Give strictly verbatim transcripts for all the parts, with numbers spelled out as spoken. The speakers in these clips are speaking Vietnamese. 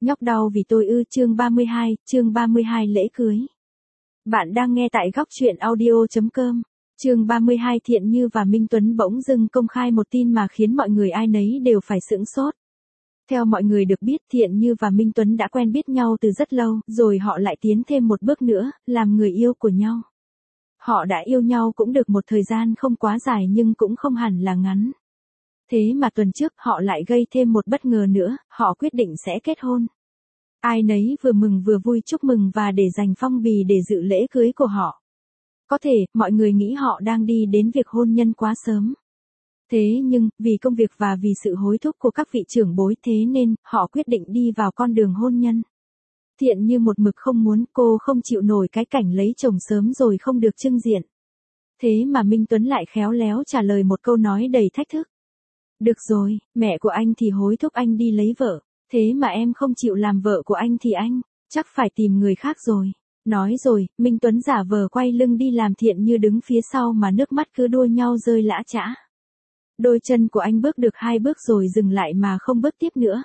Nhóc đau vì tôi ư chương ba mươi hai, chương ba mươi hai lễ cưới. Bạn đang nghe tại góc truyện audio.com. Chương ba mươi hai Thiện Như và Minh Tuấn bỗng dưng công khai một tin mà khiến mọi người ai nấy đều phải sửng sốt. Theo mọi người được biết, Thiện Như và Minh Tuấn đã quen biết nhau từ rất lâu, rồi họ lại tiến thêm một bước nữa, làm người yêu của nhau. Họ đã yêu nhau cũng được một thời gian không quá dài nhưng cũng không hẳn là ngắn. Thế mà tuần trước họ lại gây thêm một bất ngờ nữa, họ quyết định sẽ kết hôn. Ai nấy vừa mừng vừa vui chúc mừng và để dành phong bì để dự lễ cưới của họ. Có thể, mọi người nghĩ họ đang đi đến việc hôn nhân quá sớm. Thế nhưng, vì công việc và vì sự hối thúc của các vị trưởng bối thế nên, họ quyết định đi vào con đường hôn nhân. Thiện Như một mực không muốn, cô không chịu nổi cái cảnh lấy chồng sớm rồi không được chưng diện. Thế mà Minh Tuấn lại khéo léo trả lời một câu nói đầy thách thức. Được rồi, mẹ của anh thì hối thúc anh đi lấy vợ, thế mà em không chịu làm vợ của anh thì anh, chắc phải tìm người khác rồi. Nói rồi, Minh Tuấn giả vờ quay lưng đi làm Thiện Như đứng phía sau mà nước mắt cứ đua nhau rơi lã chã. Đôi chân của anh bước được hai bước rồi dừng lại mà không bước tiếp nữa.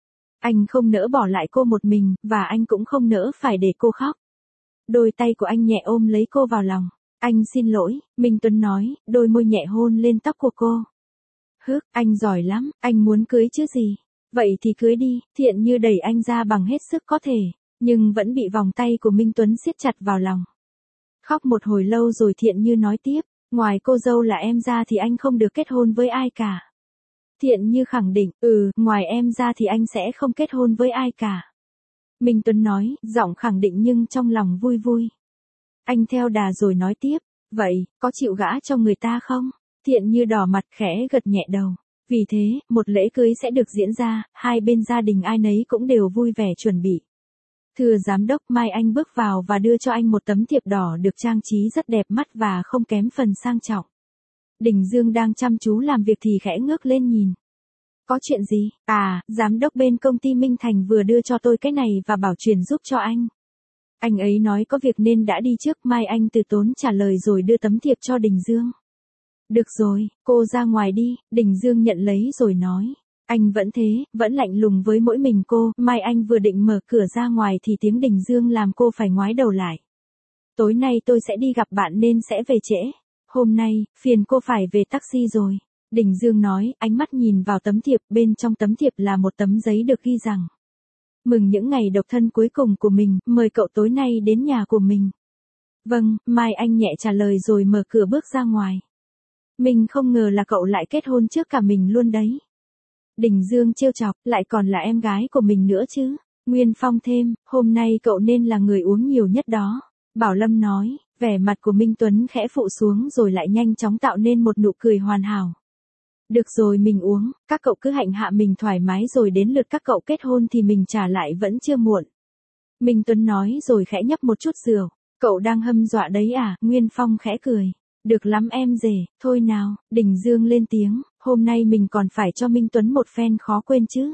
Anh không nỡ bỏ lại cô một mình, và anh cũng không nỡ phải để cô khóc. Đôi tay của anh nhẹ ôm lấy cô vào lòng. Anh xin lỗi, Minh Tuấn nói, đôi môi nhẹ hôn lên tóc của cô. Hức, anh giỏi lắm, anh muốn cưới chứ gì. Vậy thì cưới đi, Thiện Như đẩy anh ra bằng hết sức có thể, nhưng vẫn bị vòng tay của Minh Tuấn siết chặt vào lòng. Khóc một hồi lâu rồi Thiện Như nói tiếp, ngoài cô dâu là em ra thì anh không được kết hôn với ai cả. Thiện Như khẳng định, ừ, ngoài em ra thì anh sẽ không kết hôn với ai cả. Minh Tuấn nói, giọng khẳng định nhưng trong lòng vui vui. Anh theo đà rồi nói tiếp, vậy, có chịu gả cho người ta không? Thiện Như đỏ mặt khẽ gật nhẹ đầu. Vì thế, một lễ cưới sẽ được diễn ra, hai bên gia đình ai nấy cũng đều vui vẻ chuẩn bị. Thưa giám đốc, Mai Anh bước vào và đưa cho anh một tấm thiệp đỏ được trang trí rất đẹp mắt và không kém phần sang trọng. Đình Dương đang chăm chú làm việc thì khẽ ngước lên nhìn. Có chuyện gì? À, giám đốc bên công ty Minh Thành vừa đưa cho tôi cái này và bảo truyền giúp cho anh. Anh ấy nói có việc nên đã đi trước. Mai Anh từ tốn trả lời rồi đưa tấm thiệp cho Đình Dương. Được rồi, cô ra ngoài đi, Đình Dương nhận lấy rồi nói. Anh vẫn thế, vẫn lạnh lùng với mỗi mình cô. Mai Anh vừa định mở cửa ra ngoài thì tiếng Đình Dương làm cô phải ngoái đầu lại. Tối nay tôi sẽ đi gặp bạn nên sẽ về trễ. Hôm nay, phiền cô phải về taxi rồi. Đình Dương nói, ánh mắt nhìn vào tấm thiệp, bên trong tấm thiệp là một tấm giấy được ghi rằng. Mừng những ngày độc thân cuối cùng của mình, mời cậu tối nay đến nhà của mình. Vâng, Mai Anh nhẹ trả lời rồi mở cửa bước ra ngoài. Mình không ngờ là cậu lại kết hôn trước cả mình luôn đấy. Đình Dương trêu chọc, lại còn là em gái của mình nữa chứ. Nguyên Phong thêm, hôm nay cậu nên là người uống nhiều nhất đó. Bảo Lâm nói, vẻ mặt của Minh Tuấn khẽ phụ xuống rồi lại nhanh chóng tạo nên một nụ cười hoàn hảo. Được rồi mình uống, các cậu cứ hạnh hạ mình thoải mái rồi đến lượt các cậu kết hôn thì mình trả lại vẫn chưa muộn. Minh Tuấn nói rồi khẽ nhấp một chút rượu. Cậu đang hâm dọa đấy à? Nguyên Phong khẽ cười. Được lắm em rể, thôi nào, Đình Dương lên tiếng, hôm nay mình còn phải cho Minh Tuấn một phen khó quên chứ.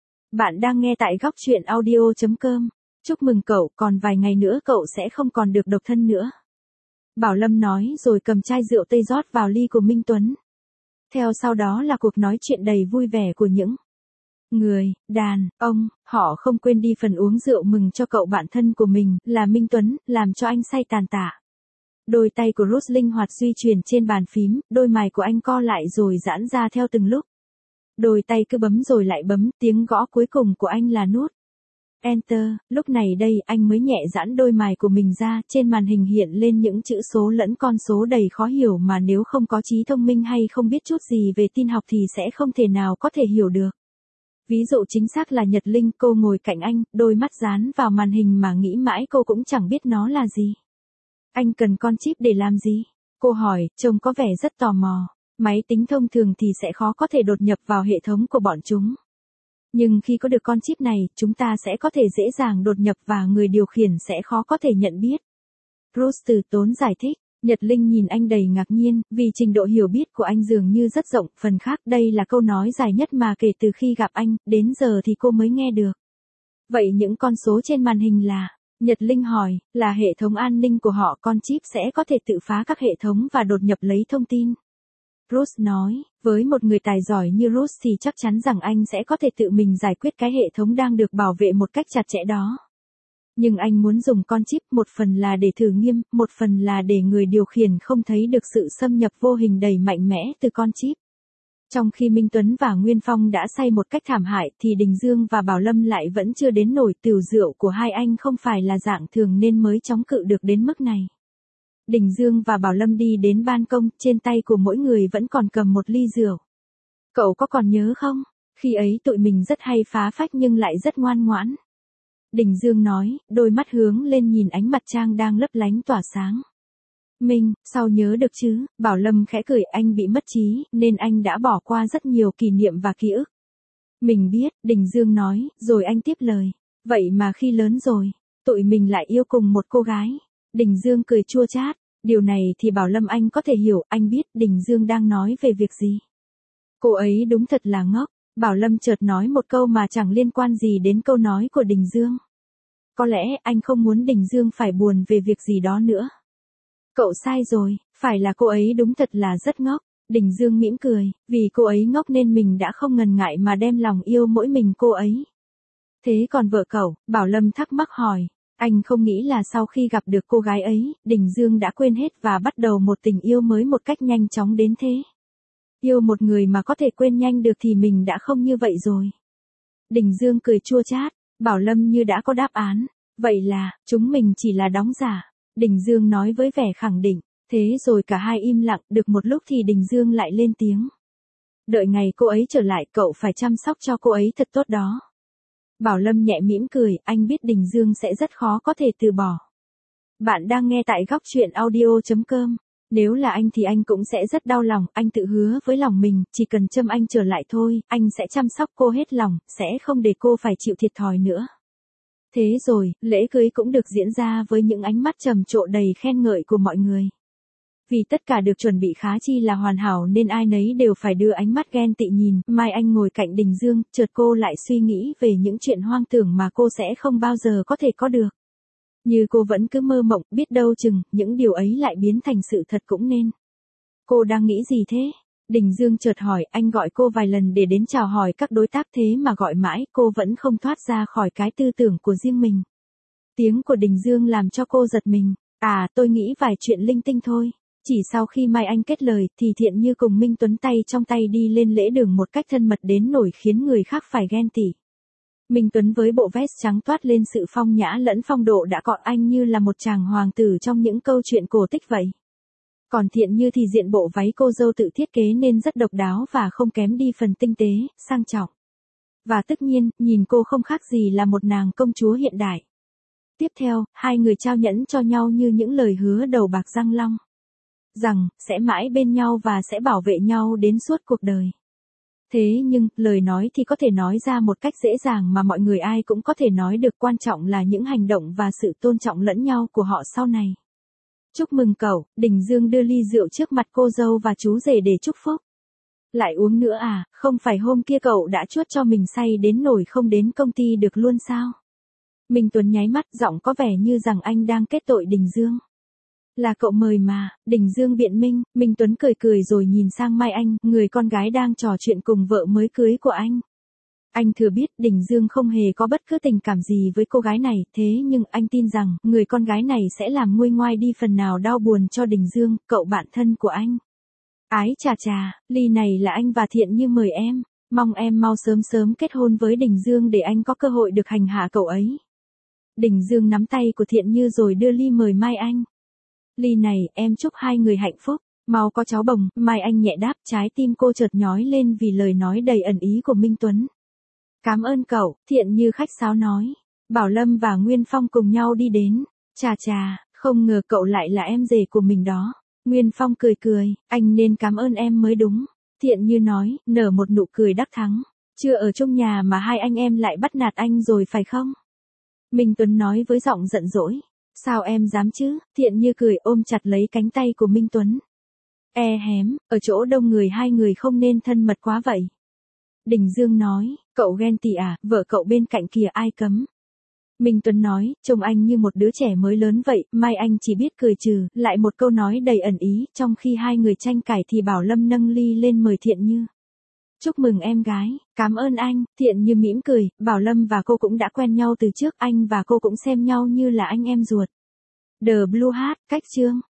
Bạn đang nghe tại góc truyện audio.com. Chúc mừng cậu, còn vài ngày nữa cậu sẽ không còn được độc thân nữa. Bảo Lâm nói rồi cầm chai rượu tây rót vào ly của Minh Tuấn. Theo sau đó là cuộc nói chuyện đầy vui vẻ của những người, đàn, ông, họ không quên đi phần uống rượu mừng cho cậu bạn thân của mình, là Minh Tuấn, làm cho anh say tàn tạ. Đôi tay của Rose linh hoạt di chuyển trên bàn phím, đôi mày của anh co lại rồi giãn ra theo từng lúc. Đôi tay cứ bấm rồi lại bấm, tiếng gõ cuối cùng của anh là nút Enter, lúc này đây anh mới nhẹ giãn đôi mày của mình ra, trên màn hình hiện lên những chữ số lẫn con số đầy khó hiểu mà nếu không có trí thông minh hay không biết chút gì về tin học thì sẽ không thể nào có thể hiểu được. Ví dụ chính xác là Nhật Linh, cô ngồi cạnh anh, đôi mắt dán vào màn hình mà nghĩ mãi cô cũng chẳng biết nó là gì. Anh cần con chip để làm gì? Cô hỏi, trông có vẻ rất tò mò. Máy tính thông thường thì sẽ khó có thể đột nhập vào hệ thống của bọn chúng. Nhưng khi có được con chip này, chúng ta sẽ có thể dễ dàng đột nhập và người điều khiển sẽ khó có thể nhận biết. Bruce từ tốn giải thích. Nhật Linh nhìn anh đầy ngạc nhiên, vì trình độ hiểu biết của anh dường như rất rộng. Phần khác đây là câu nói dài nhất mà kể từ khi gặp anh, đến giờ thì cô mới nghe được. Vậy những con số trên màn hình là... Nhật Linh hỏi, là hệ thống an ninh của họ, con chip sẽ có thể tự phá các hệ thống và đột nhập lấy thông tin. Bruce nói, với một người tài giỏi như Bruce thì chắc chắn rằng anh sẽ có thể tự mình giải quyết cái hệ thống đang được bảo vệ một cách chặt chẽ đó. Nhưng anh muốn dùng con chip, một phần là để thử nghiêm, một phần là để người điều khiển không thấy được sự xâm nhập vô hình đầy mạnh mẽ từ con chip. Trong khi Minh Tuấn và Nguyên Phong đã say một cách thảm hại thì Đình Dương và Bảo Lâm lại vẫn chưa đến nổi. Tửu rượu của hai anh không phải là dạng thường nên mới chống cự được đến mức này. Đình Dương và Bảo Lâm đi đến ban công, trên tay của mỗi người vẫn còn cầm một ly rượu. Cậu có còn nhớ không? Khi ấy tụi mình rất hay phá phách nhưng lại rất ngoan ngoãn. Đình Dương nói, đôi mắt hướng lên nhìn ánh mặt trăng đang lấp lánh tỏa sáng. Minh, sao nhớ được chứ? Bảo Lâm khẽ cười, anh bị mất trí, nên anh đã bỏ qua rất nhiều kỷ niệm và ký ức. Mình biết, Đình Dương nói, rồi anh tiếp lời. Vậy mà khi lớn rồi, tụi mình lại yêu cùng một cô gái. Đình Dương cười chua chát. Điều này thì Bảo Lâm anh có thể hiểu, anh biết Đình Dương đang nói về việc gì. Cô ấy đúng thật là ngốc. Bảo Lâm chợt nói một câu mà chẳng liên quan gì đến câu nói của Đình Dương. Có lẽ anh không muốn Đình Dương phải buồn về việc gì đó nữa. Cậu sai rồi, phải là cô ấy đúng thật là rất ngốc. Đình Dương mỉm cười, vì cô ấy ngốc nên mình đã không ngần ngại mà đem lòng yêu mỗi mình cô ấy. Thế còn vợ cậu? Bảo Lâm thắc mắc hỏi. Anh không nghĩ là sau khi gặp được cô gái ấy, Đình Dương đã quên hết và bắt đầu một tình yêu mới một cách nhanh chóng đến thế. Yêu một người mà có thể quên nhanh được thì mình đã không như vậy rồi. Đình Dương cười chua chát, Bảo Lâm như đã có đáp án. Vậy là, chúng mình chỉ là đóng giả. Đình Dương nói với vẻ khẳng định. Thế rồi cả hai im lặng, được một lúc thì Đình Dương lại lên tiếng. Đợi ngày cô ấy trở lại, cậu phải chăm sóc cho cô ấy thật tốt đó. Bảo Lâm nhẹ mỉm cười, anh biết Đình Dương sẽ rất khó có thể từ bỏ. Bạn đang nghe tại góc truyện audio chấm com. Nếu là anh thì anh cũng sẽ rất đau lòng, anh tự hứa với lòng mình, chỉ cần Trâm Anh trở lại thôi, anh sẽ chăm sóc cô hết lòng, sẽ không để cô phải chịu thiệt thòi nữa. Thế rồi, lễ cưới cũng được diễn ra với những ánh mắt trầm trộ đầy khen ngợi của mọi người. Vì tất cả được chuẩn bị khá chi là hoàn hảo nên ai nấy đều phải đưa ánh mắt ghen tị nhìn. Mai Anh ngồi cạnh Đình Dương, chợt cô lại suy nghĩ về những chuyện hoang tưởng mà cô sẽ không bao giờ có thể có được. Như cô vẫn cứ mơ mộng, biết đâu chừng, những điều ấy lại biến thành sự thật cũng nên. Cô đang nghĩ gì thế? Đình Dương chợt hỏi, anh gọi cô vài lần để đến chào hỏi các đối tác thế mà gọi mãi, cô vẫn không thoát ra khỏi cái tư tưởng của riêng mình. Tiếng của Đình Dương làm cho cô giật mình. À, tôi nghĩ vài chuyện linh tinh thôi. Chỉ sau khi Mai Anh kết lời thì Thiện Như cùng Minh Tuấn tay trong tay đi lên lễ đường một cách thân mật đến nỗi khiến người khác phải ghen tị. Minh Tuấn với bộ vest trắng toát lên sự phong nhã lẫn phong độ đã cọ anh như là một chàng hoàng tử trong những câu chuyện cổ tích vậy. Còn Thiện Như thì diện bộ váy cô dâu tự thiết kế nên rất độc đáo và không kém đi phần tinh tế, sang trọng. Và tất nhiên, nhìn cô không khác gì là một nàng công chúa hiện đại. Tiếp theo, hai người trao nhẫn cho nhau như những lời hứa đầu bạc răng long. Rằng, sẽ mãi bên nhau và sẽ bảo vệ nhau đến suốt cuộc đời. Thế nhưng, lời nói thì có thể nói ra một cách dễ dàng mà mọi người ai cũng có thể nói được, quan trọng là những hành động và sự tôn trọng lẫn nhau của họ sau này. Chúc mừng cậu, Đình Dương đưa ly rượu trước mặt cô dâu và chú rể để chúc phúc. Lại uống nữa à, không phải hôm kia cậu đã chuốt cho mình say đến nỗi không đến công ty được luôn sao? Minh Tuấn nháy mắt, giọng có vẻ như rằng anh đang kết tội Đình Dương. Là cậu mời mà, Đình Dương biện minh. Minh Tuấn cười cười rồi nhìn sang Mai Anh, người con gái đang trò chuyện cùng vợ mới cưới của anh. Anh thừa biết Đình Dương không hề có bất cứ tình cảm gì với cô gái này, thế nhưng anh tin rằng người con gái này sẽ làm nguôi ngoai đi phần nào đau buồn cho Đình Dương, cậu bạn thân của anh. Ái chà chà, ly này là anh và Thiện Như mời em, mong em mau sớm sớm kết hôn với Đình Dương để anh có cơ hội được hành hạ cậu ấy. Đình Dương nắm tay của Thiện Như rồi đưa ly mời Mai Anh. Ly này, em chúc hai người hạnh phúc, mau có cháu bồng. Mai Anh nhẹ đáp, trái tim cô chợt nhói lên vì lời nói đầy ẩn ý của Minh Tuấn. Cảm ơn cậu, Thiện Như khách sáo nói. Bảo Lâm và Nguyên Phong cùng nhau đi đến. Chà chà, không ngờ cậu lại là em rể của mình đó. Nguyên Phong cười cười, anh nên cảm ơn em mới đúng. Thiện Như nói, nở một nụ cười đắc thắng. Chưa ở chung nhà mà hai anh em lại bắt nạt anh rồi phải không? Minh Tuấn nói với giọng giận dỗi. Sao em dám chứ? Thiện Như cười ôm chặt lấy cánh tay của Minh Tuấn. E hém, ở chỗ đông người hai người không nên thân mật quá vậy. Đình Dương nói, cậu ghen tị à, vợ cậu bên cạnh kìa ai cấm. Minh Tuấn nói, trông anh như một đứa trẻ mới lớn vậy, Mai Anh chỉ biết cười trừ, lại một câu nói đầy ẩn ý, trong khi hai người tranh cãi thì Bảo Lâm nâng ly lên mời Thiện Như. Chúc mừng em gái, cảm ơn anh, Thiện Như mỉm cười, Bảo Lâm và cô cũng đã quen nhau từ trước, anh và cô cũng xem nhau như là anh em ruột. The Blue Hat, cách chương.